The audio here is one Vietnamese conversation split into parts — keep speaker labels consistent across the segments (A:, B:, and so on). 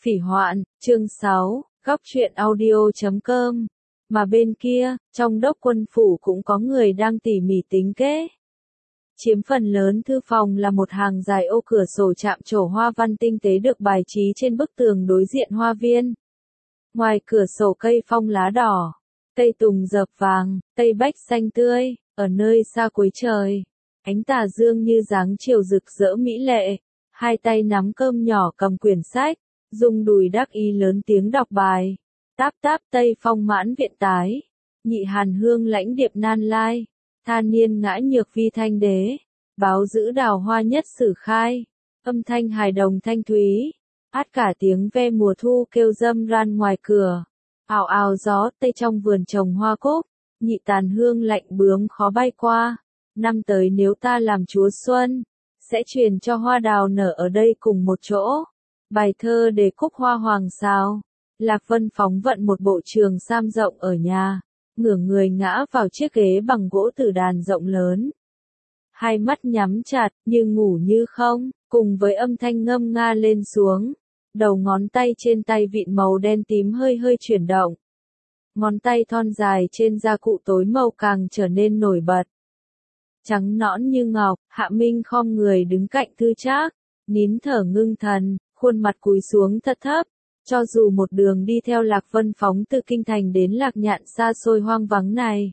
A: Phỉ hoạn, chương 6, góc truyện audio.com. Mà bên kia, trong đốc quân phủ cũng có người đang tỉ mỉ tính kế. Chiếm phần lớn thư phòng là một hàng dài ô cửa sổ chạm trổ hoa văn tinh tế được bài trí trên bức tường đối diện hoa viên. Ngoài cửa sổ cây phong lá đỏ, cây tùng dợp vàng, cây bách xanh tươi, ở nơi xa cuối trời. Ánh tà dương như dáng chiều rực rỡ mỹ lệ, hai tay nắm cơm nhỏ cầm quyển sách, dùng đùi đắc ý lớn tiếng đọc bài. Táp táp tây phong mãn viện tái, nhị hàn hương lãnh điệp nan lai, tha niên ngã nhược vi thanh đế, báo giữ đào hoa nhất sử khai, âm thanh hài đồng thanh thúy, át cả tiếng ve mùa thu kêu râm ran ngoài cửa, ào ào gió tây trong vườn trồng hoa cúc, nhị tàn hương lạnh bướm khó bay qua, năm tới nếu ta làm chúa xuân, sẽ truyền cho hoa đào nở ở đây cùng một chỗ. Bài thơ đề cúc hoa hoàng sao. Lạc Vân phóng vận một bộ trường sam rộng ở nhà, ngửa người ngã vào chiếc ghế bằng gỗ tử đàn rộng lớn. Hai mắt nhắm chặt, như ngủ như không, cùng với âm thanh ngâm nga lên xuống. Đầu ngón tay trên tay vịn màu đen tím hơi hơi chuyển động. Ngón tay thon dài trên da cụ tối màu càng trở nên nổi bật. Trắng nõn như ngọc, Hạ Minh khom người đứng cạnh Thư Trác, nín thở ngưng thần, khuôn mặt cúi xuống thật thấp. Cho dù một đường đi theo Lạc Vân phóng từ kinh thành đến Lạc Nhạn xa xôi hoang vắng này,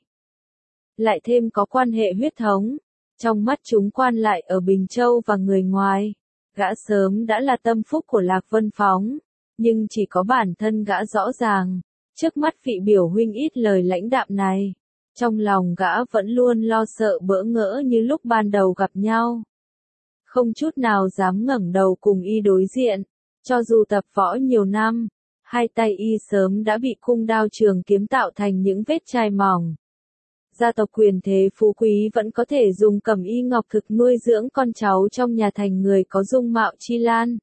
A: lại thêm có quan hệ huyết thống, trong mắt chúng quan lại ở Bình Châu và người ngoài, gã sớm đã là tâm phúc của Lạc Vân phóng, nhưng chỉ có bản thân gã rõ ràng, trước mắt vị biểu huynh ít lời lãnh đạm này, trong lòng gã vẫn luôn lo sợ bỡ ngỡ như lúc ban đầu gặp nhau. Không chút nào dám ngẩng đầu cùng y đối diện. Cho dù tập võ nhiều năm, hai tay y sớm đã bị cung đao trường kiếm tạo thành những vết chai mỏng. Gia tộc quyền thế phú quý vẫn có thể dùng cẩm y ngọc thực nuôi dưỡng con cháu trong nhà thành người có dung mạo chi lan.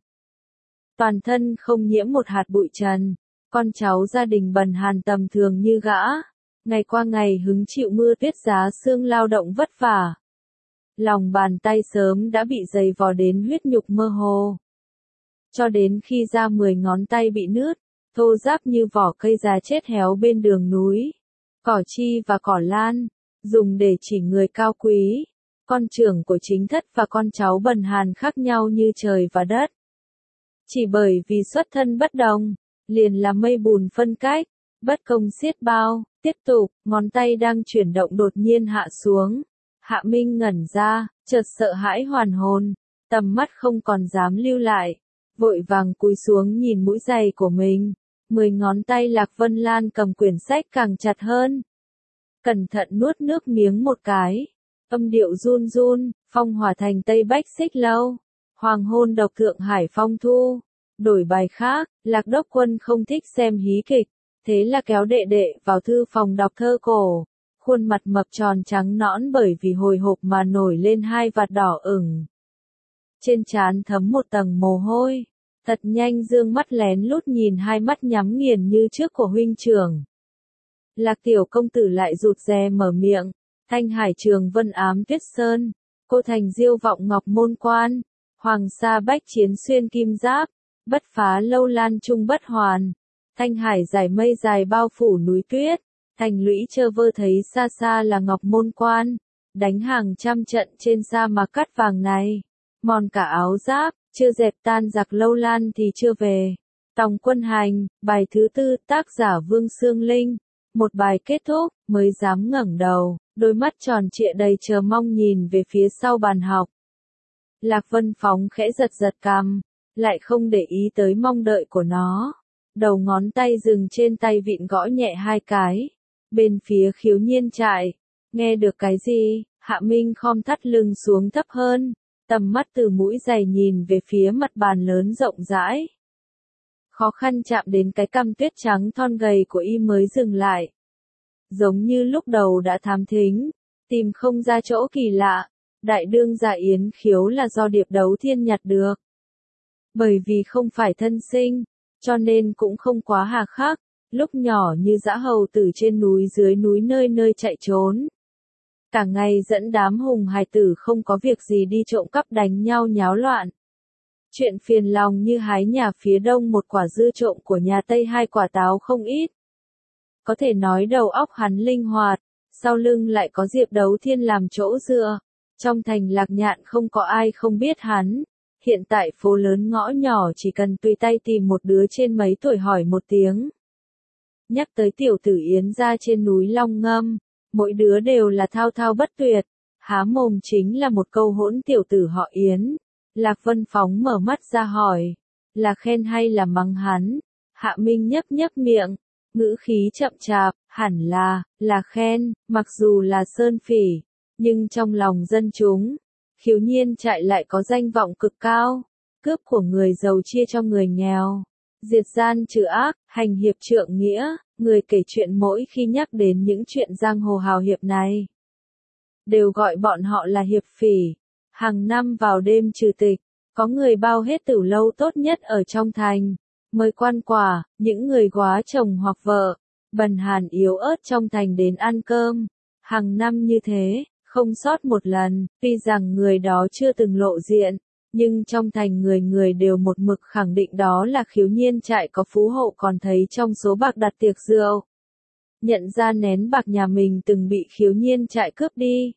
A: Toàn thân không nhiễm một hạt bụi trần, con cháu gia đình bần hàn tầm thường như gã, ngày qua ngày hứng chịu mưa tuyết giá sương lao động vất vả. Lòng bàn tay sớm đã bị dày vò đến huyết nhục mơ hồ. Cho đến khi ra 10 ngón tay bị nứt, thô ráp như vỏ cây già chết héo bên đường núi. Cỏ chi và cỏ lan, dùng để chỉ người cao quý. Con trưởng của chính thất và con cháu bần hàn khác nhau như trời và đất. Chỉ bởi vì xuất thân bất đồng, liền là mây bùn phân cách, bất công xiết bao. Tiếp tục, ngón tay đang chuyển động đột nhiên hạ xuống. Hạ Minh ngẩn ra, chợt sợ hãi hoàn hồn, tầm mắt không còn dám lưu lại. Vội vàng cúi xuống nhìn mũi giày của mình, 10 ngón tay Lạc Vân Lan cầm quyển sách càng chặt hơn. Cẩn thận nuốt nước miếng một cái, âm điệu run run, phong hỏa thành Tây Bách Xích Lâu, hoàng hôn độc thượng hải phong thu. Đổi bài khác, Lạc Đốc Quân không thích xem hí kịch, thế là kéo đệ đệ vào thư phòng đọc thơ cổ. Khuôn mặt mập tròn trắng nõn bởi vì hồi hộp mà nổi lên hai vạt đỏ ửng. Trên trán thấm một tầng mồ hôi, thật nhanh dương mắt lén lút nhìn hai mắt nhắm nghiền như trước của huynh trưởng. Lạc tiểu công tử lại rụt rè mở miệng, thanh hải trường vân ám tuyết sơn, cô thành diêu vọng ngọc môn quan, hoàng sa bách chiến xuyên kim giáp, bất phá lâu lan trung bất hoàn, thanh hải giải mây dài bao phủ núi tuyết, thành lũy chơ vơ thấy xa xa là ngọc môn quan, đánh hàng trăm trận trên sa mạc cát vàng này. Mòn cả áo giáp, chưa dẹp tan giặc lâu lan thì chưa về. Tòng quân hành, bài thứ 4, tác giả Vương Sương Linh. Một bài kết thúc, mới dám ngẩng đầu, đôi mắt tròn trịa đầy chờ mong nhìn về phía sau bàn học. Lạc Vân phóng khẽ giật giật cằm, lại không để ý tới mong đợi của nó. Đầu ngón tay dừng trên tay vịn gõ nhẹ hai cái. Bên phía Khiếu Nhiên trại, nghe được cái gì? Hạ Minh khom thắt lưng xuống thấp hơn. Tầm mắt từ mũi giày nhìn về phía mặt bàn lớn rộng rãi. Khó khăn chạm đến cái cằm tuyết trắng thon gầy của y mới dừng lại. Giống như lúc đầu đã thám thính, tìm không ra chỗ kỳ lạ, đại đương gia Yến Khiếu là do Điệp Đấu Thiên nhặt được. Bởi vì không phải thân sinh, cho nên cũng không quá hà khắc, lúc nhỏ như dã hầu tử trên núi dưới núi nơi nơi chạy trốn. Cả ngày dẫn đám hùng hài tử không có việc gì đi trộm cắp đánh nhau nháo loạn. Chuyện phiền lòng như hái nhà phía đông một quả dưa trộm của nhà tây hai quả táo không ít. Có thể nói đầu óc hắn linh hoạt, sau lưng lại có Diệp Đấu Thiên làm chỗ dựa. Trong thành Lạc Nhạn không có ai không biết hắn. Hiện tại phố lớn ngõ nhỏ chỉ cần tùy tay tìm một đứa trên mấy tuổi hỏi một tiếng. Nhắc tới tiểu tử Yến gia trên núi Long Ngâm, mỗi đứa đều là thao thao bất tuyệt, há mồm chính là một câu hỗn tiểu tử họ Yến. Lạc Vân Phóng mở mắt ra hỏi, là khen hay là mắng hắn? Hạ Minh nhấp nhấp miệng, ngữ khí chậm chạp, hẳn là khen, mặc dù là sơn phỉ, nhưng trong lòng dân chúng, Khiếu Nhiên trại lại có danh vọng cực cao, cướp của người giàu chia cho người nghèo, diệt gian trừ ác, hành hiệp trượng nghĩa, người kể chuyện mỗi khi nhắc đến những chuyện giang hồ hào hiệp này, đều gọi bọn họ là hiệp phỉ. Hàng năm vào đêm trừ tịch, có người bao hết tửu lâu tốt nhất ở trong thành, mời quan quả, những người góa chồng hoặc vợ, bần hàn yếu ớt trong thành đến ăn cơm. Hàng năm như thế, không sót một lần, tuy rằng người đó chưa từng lộ diện, nhưng trong thành người người đều một mực khẳng định đó là Khiếu Nhiên trại có phú hộ, còn thấy trong số bạc đặt tiệc rượu. Nhận ra nén bạc nhà mình từng bị Khiếu Nhiên trại cướp đi.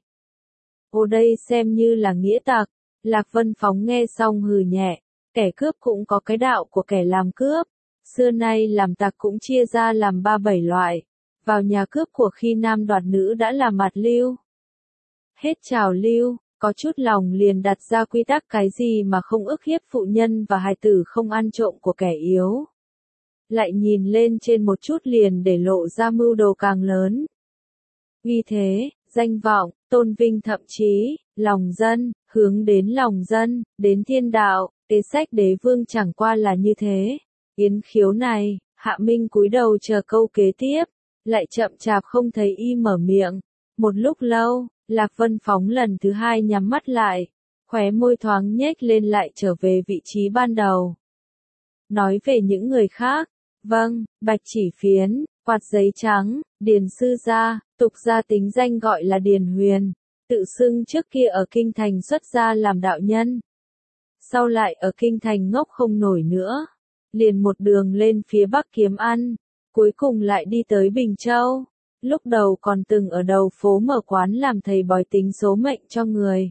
A: Ô đây xem như là nghĩa tặc. Lạc Vân Phóng nghe xong hừ nhẹ, kẻ cướp cũng có cái đạo của kẻ làm cướp. Xưa nay làm tặc cũng chia ra làm 3-7 loại. Vào nhà cướp của khi nam đoạt nữ đã là mặt lưu. Hết trào lưu, có chút lòng liền đặt ra quy tắc cái gì mà không ức hiếp phụ nhân và hài tử, không ăn trộm của kẻ yếu. Lại nhìn lên trên một chút liền để lộ ra mưu đồ càng lớn. Vì thế, danh vọng, tôn vinh, thậm chí, lòng dân, hướng đến lòng dân, đến thiên đạo, kế sách đế vương chẳng qua là như thế. Yến Khiếu này, Hạ Minh cúi đầu chờ câu kế tiếp, lại chậm chạp không thấy y mở miệng. Một lúc lâu, Lạc Vân Phóng lần thứ hai nhắm mắt lại, khóe môi thoáng nhếch lên lại trở về vị trí ban đầu. Nói về những người khác, vâng, Bạch Chỉ Phiến, Quạt Giấy Trắng, Điền Sư Gia, tục gia tính danh gọi là Điền Huyền, tự xưng trước kia ở Kinh Thành xuất gia làm đạo nhân. Sau lại ở Kinh Thành ngốc không nổi nữa, liền một đường lên phía Bắc kiếm ăn, cuối cùng lại đi tới Bình Châu. Lúc đầu còn từng ở đầu phố mở quán làm thầy bói tính số mệnh cho người.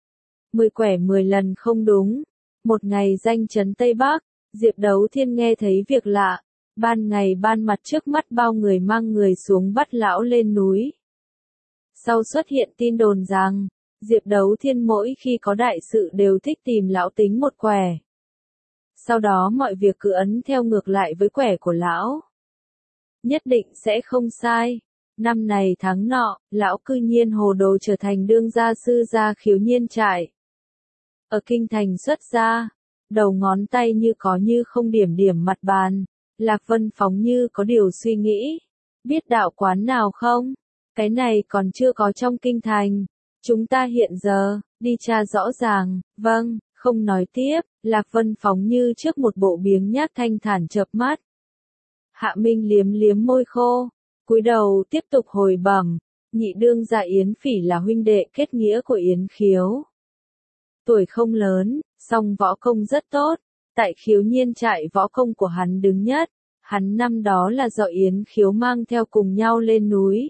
A: 10 quẻ 10 lần không đúng. Một ngày danh chấn Tây Bắc, Diệp Đấu Thiên nghe thấy việc lạ. Ban ngày ban mặt trước mắt bao người mang người xuống bắt lão lên núi. Sau xuất hiện tin đồn rằng, Diệp Đấu Thiên mỗi khi có đại sự đều thích tìm lão tính một quẻ. Sau đó mọi việc cứ ấn theo ngược lại với quẻ của lão. Nhất định sẽ không sai. Năm này tháng nọ, lão cư nhiên hồ đồ trở thành đương gia sư gia Khiếu Nhiên trại. Ở Kinh Thành xuất gia, đầu ngón tay như có như không điểm điểm mặt bàn. Lạc Vân Phóng như có điều suy nghĩ. Biết đạo quán nào không? Cái này còn chưa có trong Kinh Thành. Chúng ta hiện giờ, đi tra rõ ràng. Vâng, không nói tiếp. Lạc Vân Phóng như trước một bộ biếng nhác thanh thản chợp mắt. Hạ Minh liếm liếm môi khô, cúi đầu tiếp tục hồi bẩm, nhị đương gia Yến Phỉ là huynh đệ kết nghĩa của Yến Khiếu. Tuổi không lớn, song võ công rất tốt, tại Khiếu Nhiên trại võ công của hắn đứng nhất, hắn năm đó là do Yến Khiếu mang theo cùng nhau lên núi.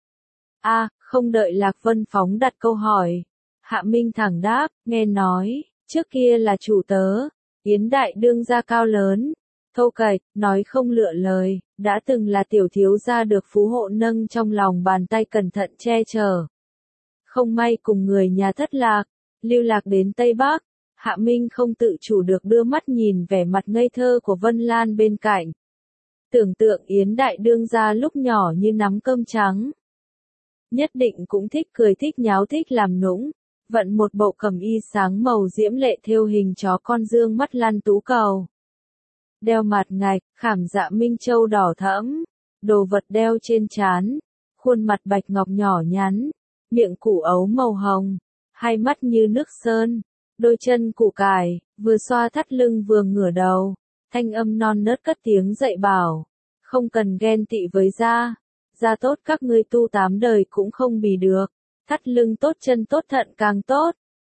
A: Không đợi Lạc Vân Phóng đặt câu hỏi, Hạ Minh thẳng đáp, nghe nói, trước kia là chủ tớ, Yến đại đương gia cao lớn, thô kệch, nói không lựa lời, đã từng là tiểu thiếu gia được phú hộ nâng trong lòng bàn tay cẩn thận che chở. Không may cùng người nhà thất lạc, lưu lạc đến Tây Bắc, Hạ Minh không tự chủ được đưa mắt nhìn vẻ mặt ngây thơ của Vân Lan bên cạnh. Tưởng tượng Yến đại đương gia lúc nhỏ như nắm cơm trắng. Nhất định cũng thích cười thích nháo thích làm nũng, vận một bộ cẩm y sáng màu diễm lệ thêu hình chó con dương mắt lăn tú cầu. Đeo mặt ngạch, khảm dạ minh châu đỏ thẫm, đồ vật đeo trên trán, khuôn mặt bạch ngọc nhỏ nhắn, miệng củ ấu màu hồng, hai mắt như nước sơn, đôi chân củ cải, vừa xoa thắt lưng vừa ngửa đầu, thanh âm non nớt cất tiếng dạy bảo, không cần ghen tị với gia tốt các ngươi tu 8 đời cũng không bì được, thắt lưng tốt chân tốt thận càng tốt,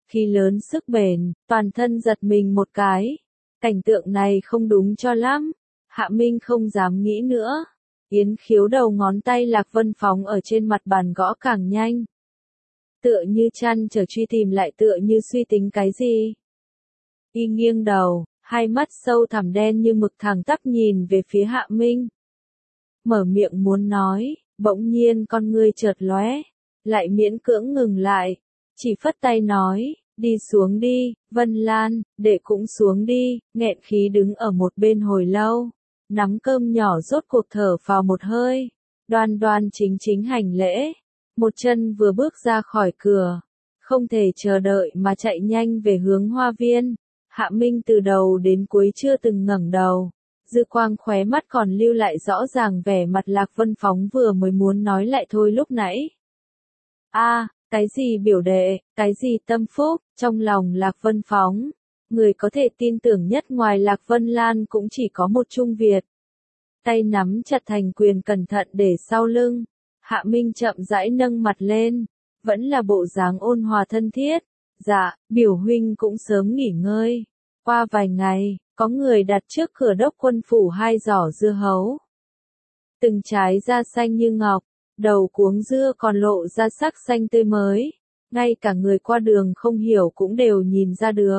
A: khí lớn sức bền, toàn thân giật mình một cái. Cảnh tượng này không đúng cho lắm. Hạ Minh không dám nghĩ nữa. Yến Khiếu đầu ngón tay Lạc Vân phóng ở trên mặt bàn gõ càng nhanh. Tựa như chăn trở truy tìm lại tựa như suy tính cái gì. Y nghiêng đầu, hai mắt sâu thẳm đen như mực thẳng tắp nhìn về phía Hạ Minh. Mở miệng muốn nói, bỗng nhiên con ngươi chợt lóe, lại miễn cưỡng ngừng lại, chỉ phất tay nói, đi xuống đi, Vân Lan, đệ cũng xuống đi, nghẹn khí đứng ở một bên hồi lâu, nắm cơm nhỏ rốt cuộc thở vào một hơi, đoan đoan chính chính hành lễ, một chân vừa bước ra khỏi cửa, không thể chờ đợi mà chạy nhanh về hướng hoa viên. Hạ Minh từ đầu đến cuối chưa từng ngẩng đầu, dư quang khóe mắt còn lưu lại rõ ràng vẻ mặt Lạc Vân Phóng vừa mới muốn nói lại thôi lúc nãy. Cái gì biểu đệ, cái gì tâm phúc, trong lòng Lạc Vân Phóng, người có thể tin tưởng nhất ngoài Lạc Vân Lan cũng chỉ có một Trung Việt. Tay nắm chặt thành quyền cẩn thận để sau lưng, Hạ Minh chậm rãi nâng mặt lên, vẫn là bộ dáng ôn hòa thân thiết. Dạ, biểu huynh cũng sớm nghỉ ngơi. Qua vài ngày, có người đặt trước cửa đốc quân phủ 2 giỏ dưa hấu. Từng trái da xanh như ngọc, đầu cuống dưa còn lộ ra sắc xanh tươi mới. Ngay cả người qua đường không hiểu cũng đều nhìn ra được.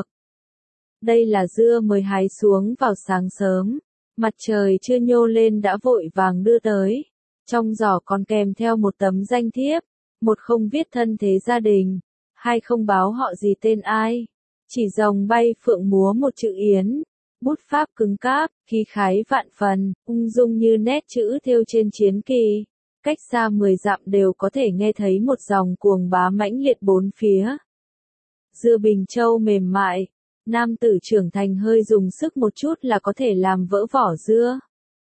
A: Đây là dưa mới hái xuống vào sáng sớm. Mặt trời chưa nhô lên đã vội vàng đưa tới. Trong giỏ còn kèm theo một tấm danh thiếp. Một không viết thân thế gia đình. Hai không báo họ gì tên ai. Chỉ rồng bay phượng múa một chữ Yến. Bút pháp cứng cáp, khí khái vạn phần, ung dung như nét chữ thêu trên chiến kỳ. Cách xa 10 dặm đều có thể nghe thấy một dòng cuồng bá mãnh liệt bốn phía. Dưa Bình Châu mềm mại. Nam tử trưởng thành hơi dùng sức một chút là có thể làm vỡ vỏ dưa.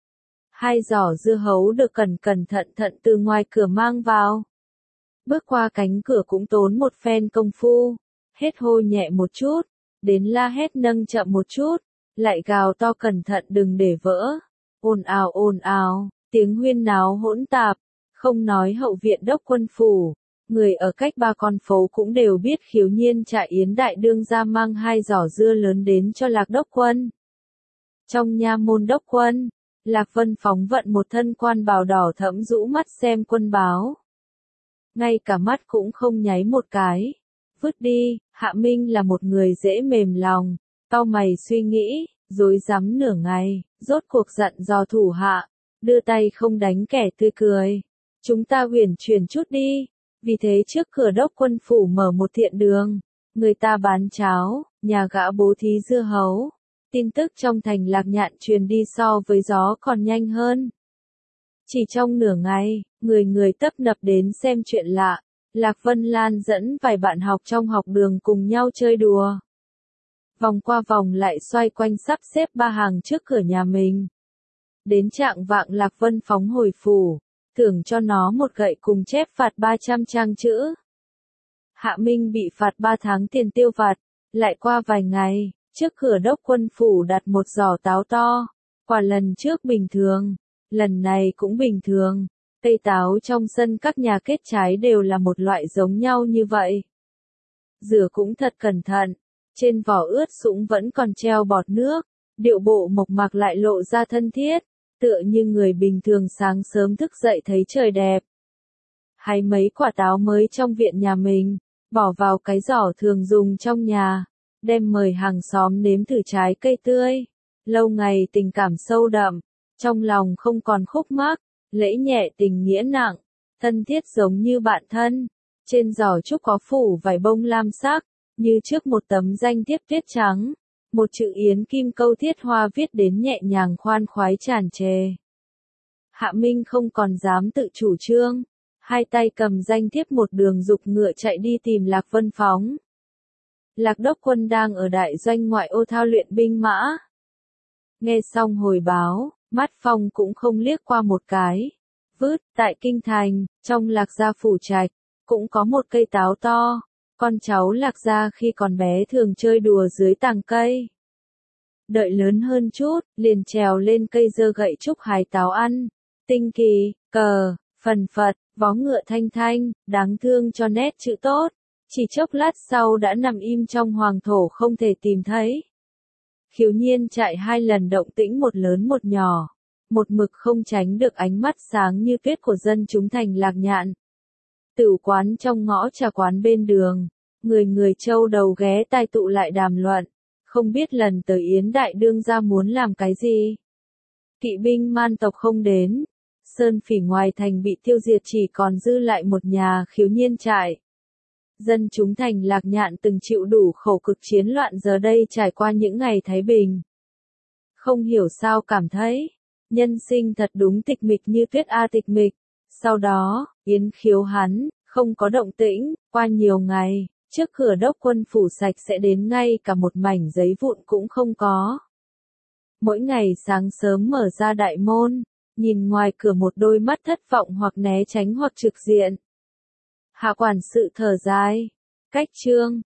A: 2 giỏ dưa hấu được cẩn thận từ ngoài cửa mang vào. Bước qua cánh cửa cũng tốn một phen công phu, hết hô nhẹ một chút, đến la hét nâng chậm một chút, lại gào to cẩn thận đừng để vỡ. Ồn ào, tiếng huyên náo hỗn tạp, không nói hậu viện đốc quân phủ, người ở cách 3 con phố cũng đều biết Khiếu Nhiên Trại Yến đại đương gia mang 2 giỏ dưa lớn đến cho Lạc đốc quân. Trong nha môn đốc quân, Lạc Vân Phóng vận một thân quan bào đỏ thẫm rũ mắt xem quân báo. Ngay cả mắt cũng không nháy một cái. Vứt đi, Hạ Minh là một người dễ mềm lòng, cau mày suy nghĩ, rối rắm nửa ngày, rốt cuộc dặn dò thủ hạ, đưa tay không đánh kẻ tươi cười. Chúng ta uyển chuyển chút đi, vì thế trước cửa đốc quân phủ mở một thiện đường, người ta bán cháo, nhà gã bố thí dưa hấu. Tin tức trong thành Lạc Nhạn truyền đi so với gió còn nhanh hơn. Chỉ trong nửa ngày, người tấp nập đến xem chuyện lạ. Lạc Vân Lan dẫn vài bạn học trong học đường cùng nhau chơi đùa. Vòng qua vòng lại xoay quanh sắp xếp 3 hàng trước cửa nhà mình. Đến trạng vạng Lạc Vân Phóng hồi phủ, thưởng cho nó một gậy cùng chép phạt 300 trang chữ. Hạ Minh bị phạt 3 tháng tiền tiêu vặt, lại qua vài ngày, trước cửa đốc quân phủ đặt một giỏ táo to. Quả lần trước bình thường, lần này cũng bình thường. Cây táo trong sân các nhà kết trái đều là một loại giống nhau như vậy. Rửa cũng thật cẩn thận, trên vỏ ướt sũng vẫn còn treo bọt nước, điệu bộ mộc mạc lại lộ ra thân thiết, tựa như người bình thường sáng sớm thức dậy thấy trời đẹp. Hái mấy quả táo mới trong viện nhà mình, bỏ vào cái giỏ thường dùng trong nhà, đem mời hàng xóm nếm thử trái cây tươi. Lâu ngày tình cảm sâu đậm, trong lòng không còn khúc mắc. Lễ nhẹ tình nghĩa nặng, thân thiết giống như bạn thân. Trên giỏ trúc có phủ vải bông lam sắc, như trước một tấm danh thiếp tuyết trắng. Một chữ Yến kim câu thiết hoa viết đến nhẹ nhàng khoan khoái tràn trề. Hạ Minh không còn dám tự chủ trương. Hai tay cầm danh thiếp một đường dục ngựa chạy đi tìm Lạc Vân Phóng. Lạc đốc quân đang ở đại doanh ngoại ô thao luyện binh mã. Nghe xong hồi báo, mắt Phong cũng không liếc qua một cái. Tại kinh thành, trong Lạc gia phủ trạch, cũng có một cây táo to. Con cháu Lạc gia khi còn bé thường chơi đùa dưới tàng cây. Đợi lớn hơn chút, liền trèo lên cây giơ gậy trúc hái táo ăn. Tinh kỳ, cờ, phần phật, vó ngựa thanh thanh, đáng thương cho nét chữ tốt. Chỉ chốc lát sau đã nằm im trong hoàng thổ không thể tìm thấy. Khiếu Nhiên trại 2 lần động tĩnh một lớn một nhỏ, một mực không tránh được ánh mắt sáng như tuyết của dân chúng thành Lạc Nhạn. Tửu quán trong ngõ trà quán bên đường, người người châu đầu ghé tai tụ lại đàm luận, không biết lần tới Yến Đại Đương gia muốn làm cái gì. Kỵ binh man tộc không đến, Sơn Phỉ ngoài thành bị tiêu diệt chỉ còn dư lại một nhà Khiếu Nhiên trại. Dân chúng thành Lạc Nhạn từng chịu đủ khổ cực chiến loạn giờ đây trải qua những ngày thái bình. Không hiểu sao cảm thấy, nhân sinh thật đúng tịch mịch như tuyết tịch mịch. Sau đó, Yến Khiếu hắn, không có động tĩnh, qua nhiều ngày, trước cửa đốc quân phủ sạch sẽ đến ngay cả một mảnh giấy vụn cũng không có. Mỗi ngày sáng sớm mở ra đại môn, nhìn ngoài cửa một đôi mắt thất vọng hoặc né tránh hoặc trực diện. Hạ quản sự thở dài, cách trương,